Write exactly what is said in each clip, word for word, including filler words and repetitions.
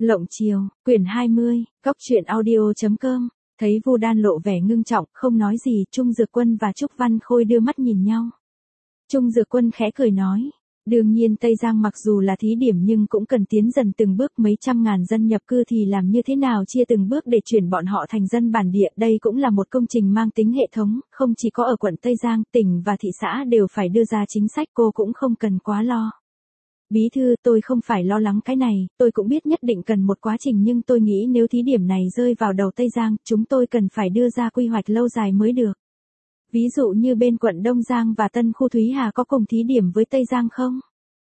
Lộng Chiều, quyển hai mươi, góc truyện audio chấm com. Thấy Vu Đan lộ vẻ ngưng trọng, không nói gì, Trung Dược Quân và Trúc Văn Khôi đưa mắt nhìn nhau. Trung Dược Quân khẽ cười nói, đương nhiên Tây Giang mặc dù là thí điểm nhưng cũng cần tiến dần từng bước, mấy trăm ngàn dân nhập cư thì làm như thế nào chia từng bước để chuyển bọn họ thành dân bản địa, đây cũng là một công trình mang tính hệ thống, không chỉ có ở quận Tây Giang, tỉnh và thị xã đều phải đưa ra chính sách, cô cũng không cần quá lo. Bí thư, tôi không phải lo lắng cái này, tôi cũng biết nhất định cần một quá trình nhưng tôi nghĩ nếu thí điểm này rơi vào đầu Tây Giang, chúng tôi cần phải đưa ra quy hoạch lâu dài mới được. Ví dụ như bên quận Đông Giang và Tân Khu Thúy Hà có cùng thí điểm với Tây Giang không?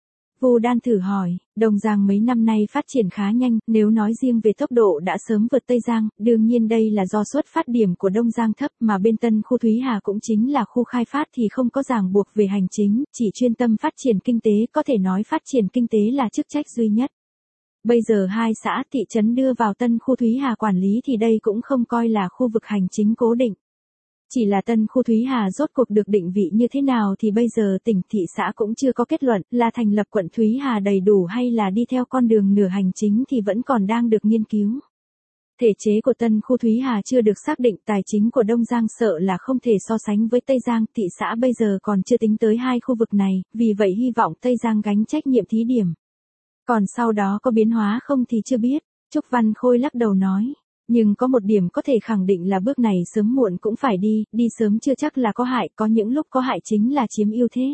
Vu Đan thử hỏi, Đông Giang mấy năm nay phát triển khá nhanh, nếu nói riêng về tốc độ đã sớm vượt Tây Giang, đương nhiên đây là do xuất phát điểm của Đông Giang thấp, mà bên Tân Khu Thúy Hà cũng chính là khu khai phát thì không có ràng buộc về hành chính, chỉ chuyên tâm phát triển kinh tế, có thể nói phát triển kinh tế là chức trách duy nhất. Bây giờ hai xã thị trấn đưa vào Tân Khu Thúy Hà quản lý thì đây cũng không coi là khu vực hành chính cố định. Chỉ là Tân Khu Thúy Hà rốt cuộc được định vị như thế nào thì bây giờ tỉnh thị xã cũng chưa có kết luận, là thành lập quận Thúy Hà đầy đủ hay là đi theo con đường nửa hành chính thì vẫn còn đang được nghiên cứu. Thể chế của Tân Khu Thúy Hà chưa được xác định, tài chính của Đông Giang sợ là không thể so sánh với Tây Giang, thị xã bây giờ còn chưa tính tới hai khu vực này, vì vậy hy vọng Tây Giang gánh trách nhiệm thí điểm. Còn sau đó có biến hóa không thì chưa biết, Trúc Văn Khôi lắc đầu nói. Nhưng có một điểm có thể khẳng định là bước này sớm muộn cũng phải đi, đi sớm chưa chắc là có hại, có những lúc có hại chính là chiếm ưu thế.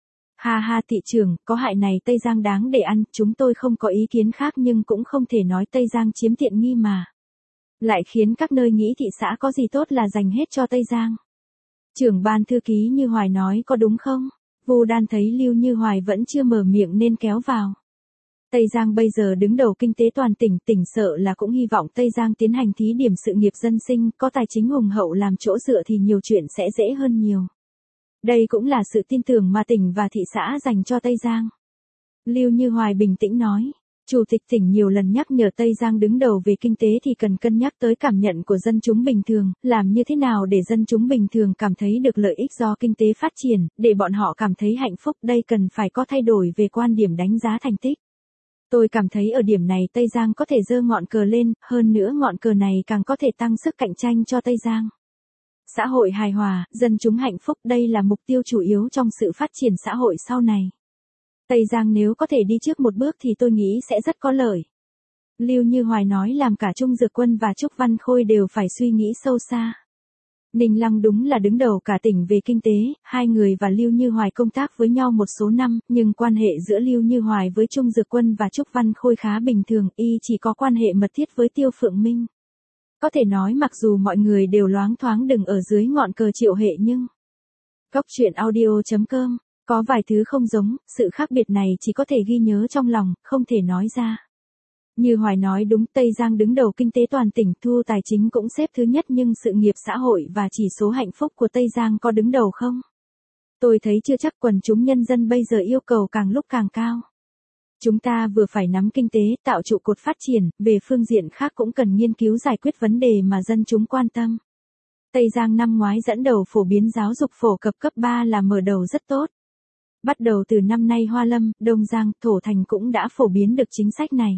Ha ha thị trưởng, có hại này Tây Giang đáng để ăn, chúng tôi không có ý kiến khác nhưng cũng không thể nói Tây Giang chiếm tiện nghi mà. Lại khiến các nơi nghĩ thị xã có gì tốt là dành hết cho Tây Giang. Trưởng ban thư ký Như Hoài nói có đúng không? Vu Đan thấy Lưu Như Hoài vẫn chưa mở miệng nên kéo vào. Tây Giang bây giờ đứng đầu kinh tế toàn tỉnh, tỉnh sợ là cũng hy vọng Tây Giang tiến hành thí điểm sự nghiệp dân sinh, có tài chính hùng hậu làm chỗ dựa thì nhiều chuyện sẽ dễ hơn nhiều. Đây cũng là sự tin tưởng mà tỉnh và thị xã dành cho Tây Giang. Lưu Như Hoài bình tĩnh nói, Chủ tịch tỉnh nhiều lần nhắc nhở Tây Giang đứng đầu về kinh tế thì cần cân nhắc tới cảm nhận của dân chúng bình thường, làm như thế nào để dân chúng bình thường cảm thấy được lợi ích do kinh tế phát triển, để bọn họ cảm thấy hạnh phúc, đây cần phải có thay đổi về quan điểm đánh giá thành tích. Tôi cảm thấy ở điểm này Tây Giang có thể giơ ngọn cờ lên, hơn nữa ngọn cờ này càng có thể tăng sức cạnh tranh cho Tây Giang. Xã hội hài hòa, dân chúng hạnh phúc, đây là mục tiêu chủ yếu trong sự phát triển xã hội sau này. Tây Giang nếu có thể đi trước một bước thì tôi nghĩ sẽ rất có lợi. Lưu Như Hoài nói làm cả Trung Dược Quân và Trúc Văn Khôi đều phải suy nghĩ sâu xa. Ninh Lăng đúng là đứng đầu cả tỉnh về kinh tế, hai người và Lưu Như Hoài công tác với nhau một số năm, nhưng quan hệ giữa Lưu Như Hoài với Trung Dược Quân và Trúc Văn Khôi khá bình thường, y chỉ có quan hệ mật thiết với Tiêu Phượng Minh. Có thể nói mặc dù mọi người đều loáng thoáng đừng ở dưới ngọn cờ Triệu Hệ nhưng... Góc truyện audio chấm com, có vài thứ không giống, sự khác biệt này chỉ có thể ghi nhớ trong lòng, không thể nói ra. Như Hoài nói đúng, Tây Giang đứng đầu kinh tế toàn tỉnh, thu tài chính cũng xếp thứ nhất nhưng sự nghiệp xã hội và chỉ số hạnh phúc của Tây Giang có đứng đầu không? Tôi thấy chưa chắc, quần chúng nhân dân bây giờ yêu cầu càng lúc càng cao. Chúng ta vừa phải nắm kinh tế, tạo trụ cột phát triển, về phương diện khác cũng cần nghiên cứu giải quyết vấn đề mà dân chúng quan tâm. Tây Giang năm ngoái dẫn đầu phổ biến giáo dục phổ cập cấp ba là mở đầu rất tốt. Bắt đầu từ năm nay Hoa Lâm, Đông Giang, Thổ Thành cũng đã phổ biến được chính sách này.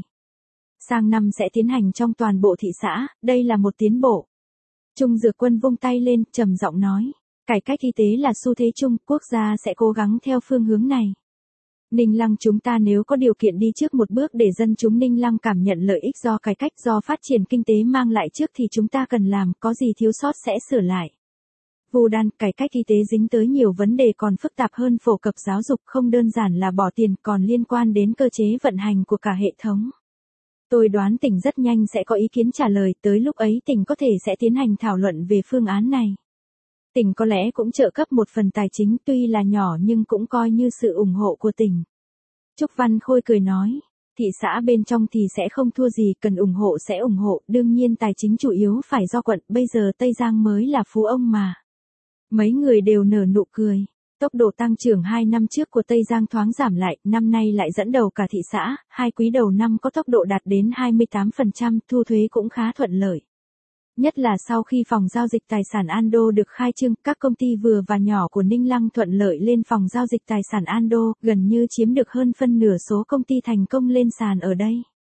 Sang năm sẽ tiến hành trong toàn bộ thị xã, đây là một tiến bộ. Trung Dược Quân vung tay lên, trầm giọng nói, cải cách y tế là xu thế chung, quốc gia sẽ cố gắng theo phương hướng này. Ninh Lăng chúng ta nếu có điều kiện đi trước một bước để dân chúng Ninh Lăng cảm nhận lợi ích do cải cách, do phát triển kinh tế mang lại trước thì chúng ta cần làm, có gì thiếu sót sẽ sửa lại. Vu Đan, cải cách y tế dính tới nhiều vấn đề còn phức tạp hơn phổ cập giáo dục, không đơn giản là bỏ tiền, còn liên quan đến cơ chế vận hành của cả hệ thống. Tôi đoán tỉnh rất nhanh sẽ có ý kiến trả lời, tới lúc ấy tỉnh có thể sẽ tiến hành thảo luận về phương án này. Tỉnh có lẽ cũng trợ cấp một phần tài chính tuy là nhỏ nhưng cũng coi như sự ủng hộ của tỉnh. Trúc Văn Khôi cười nói, thị xã bên trong thì sẽ không thua gì, cần ủng hộ sẽ ủng hộ, đương nhiên tài chính chủ yếu phải do quận, bây giờ Tây Giang mới là phú ông mà. Mấy người đều nở nụ cười. Tốc độ tăng trưởng hai năm trước của Tây Giang thoáng giảm lại, năm nay lại dẫn đầu cả thị xã, hai quý đầu năm có tốc độ đạt đến hai mươi tám phần trăm, thu thuế cũng khá thuận lợi. Nhất là sau khi phòng giao dịch tài sản Ando được khai trương, các công ty vừa và nhỏ của Ninh Lăng thuận lợi lên phòng giao dịch tài sản Ando, gần như chiếm được hơn phân nửa số công ty thành công lên sàn ở đây.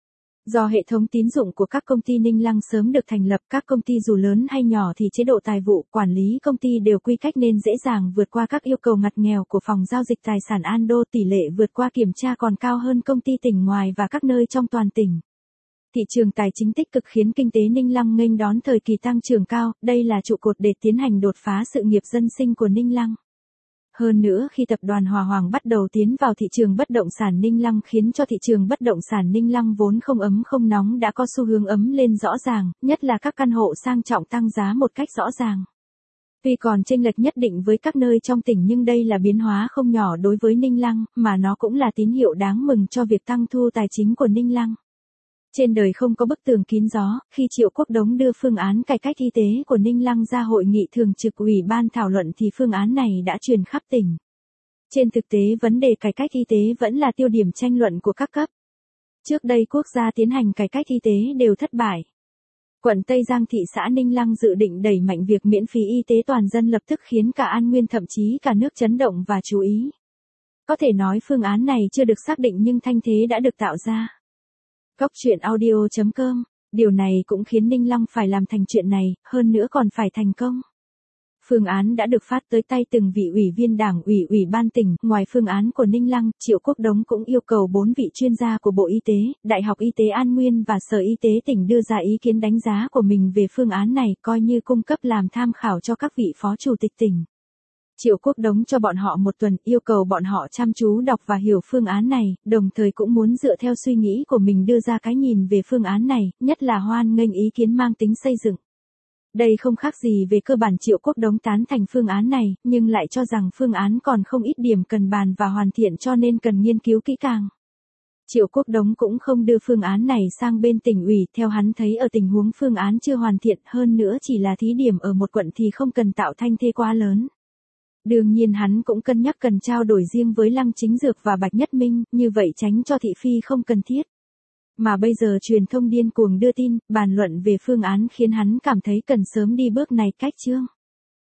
Do hệ thống tín dụng của các công ty Ninh Lăng sớm được thành lập, các công ty dù lớn hay nhỏ thì chế độ tài vụ, quản lý công ty đều quy cách nên dễ dàng vượt qua các yêu cầu ngặt nghèo của phòng giao dịch tài sản Ando, tỷ lệ vượt qua kiểm tra còn cao hơn công ty tỉnh ngoài và các nơi trong toàn tỉnh. Thị trường tài chính tích cực khiến kinh tế Ninh Lăng nghênh đón thời kỳ tăng trưởng cao, đây là trụ cột để tiến hành đột phá sự nghiệp dân sinh của Ninh Lăng. Hơn nữa khi tập đoàn Hòa Hoàng bắt đầu tiến vào thị trường bất động sản Ninh Lăng khiến cho thị trường bất động sản Ninh Lăng vốn không ấm không nóng đã có xu hướng ấm lên rõ ràng, nhất là các căn hộ sang trọng tăng giá một cách rõ ràng. Tuy còn chênh lệch nhất định với các nơi trong tỉnh nhưng đây là biến hóa không nhỏ đối với Ninh Lăng, mà nó cũng là tín hiệu đáng mừng cho việc tăng thu tài chính của Ninh Lăng. Trên đời không có bức tường kín gió, khi Triệu Quốc Đống đưa phương án cải cách y tế của Ninh Lăng ra hội nghị thường trực ủy ban thảo luận thì phương án này đã truyền khắp tỉnh. Trên thực tế vấn đề cải cách y tế vẫn là tiêu điểm tranh luận của các cấp. Trước đây quốc gia tiến hành cải cách y tế đều thất bại. Quận Tây Giang thị xã Ninh Lăng dự định đẩy mạnh việc miễn phí y tế toàn dân lập tức khiến cả An Nguyên thậm chí cả nước chấn động và chú ý. Có thể nói phương án này chưa được xác định nhưng thanh thế đã được tạo ra. Góc truyện audio chấm com, điều này cũng khiến Ninh Lăng phải làm thành chuyện này, hơn nữa còn phải thành công. Phương án đã được phát tới tay từng vị ủy viên đảng ủy ủy ban tỉnh, ngoài phương án của Ninh Lăng, Triệu Quốc Đống cũng yêu cầu bốn vị chuyên gia của Bộ Y tế, Đại học Y tế An Nguyên và Sở Y tế tỉnh đưa ra ý kiến đánh giá của mình về phương án này, coi như cung cấp làm tham khảo cho các vị phó chủ tịch tỉnh. Triệu Quốc Đống cho bọn họ một tuần, yêu cầu bọn họ chăm chú đọc và hiểu phương án này, đồng thời cũng muốn dựa theo suy nghĩ của mình đưa ra cái nhìn về phương án này, nhất là hoan nghênh ý kiến mang tính xây dựng. Đây không khác gì về cơ bản Triệu Quốc Đống tán thành phương án này, nhưng lại cho rằng phương án còn không ít điểm cần bàn và hoàn thiện cho nên cần nghiên cứu kỹ càng. Triệu Quốc Đống cũng không đưa phương án này sang bên tỉnh ủy, theo hắn thấy ở tình huống phương án chưa hoàn thiện, hơn nữa chỉ là thí điểm ở một quận thì không cần tạo thanh thế quá lớn. Đương nhiên hắn cũng cân nhắc cần trao đổi riêng với Lăng Chính Dược và Bạch Nhất Minh, như vậy tránh cho thị phi không cần thiết. Mà bây giờ truyền thông điên cuồng đưa tin, bàn luận về phương án khiến hắn cảm thấy cần sớm đi bước này cách chương.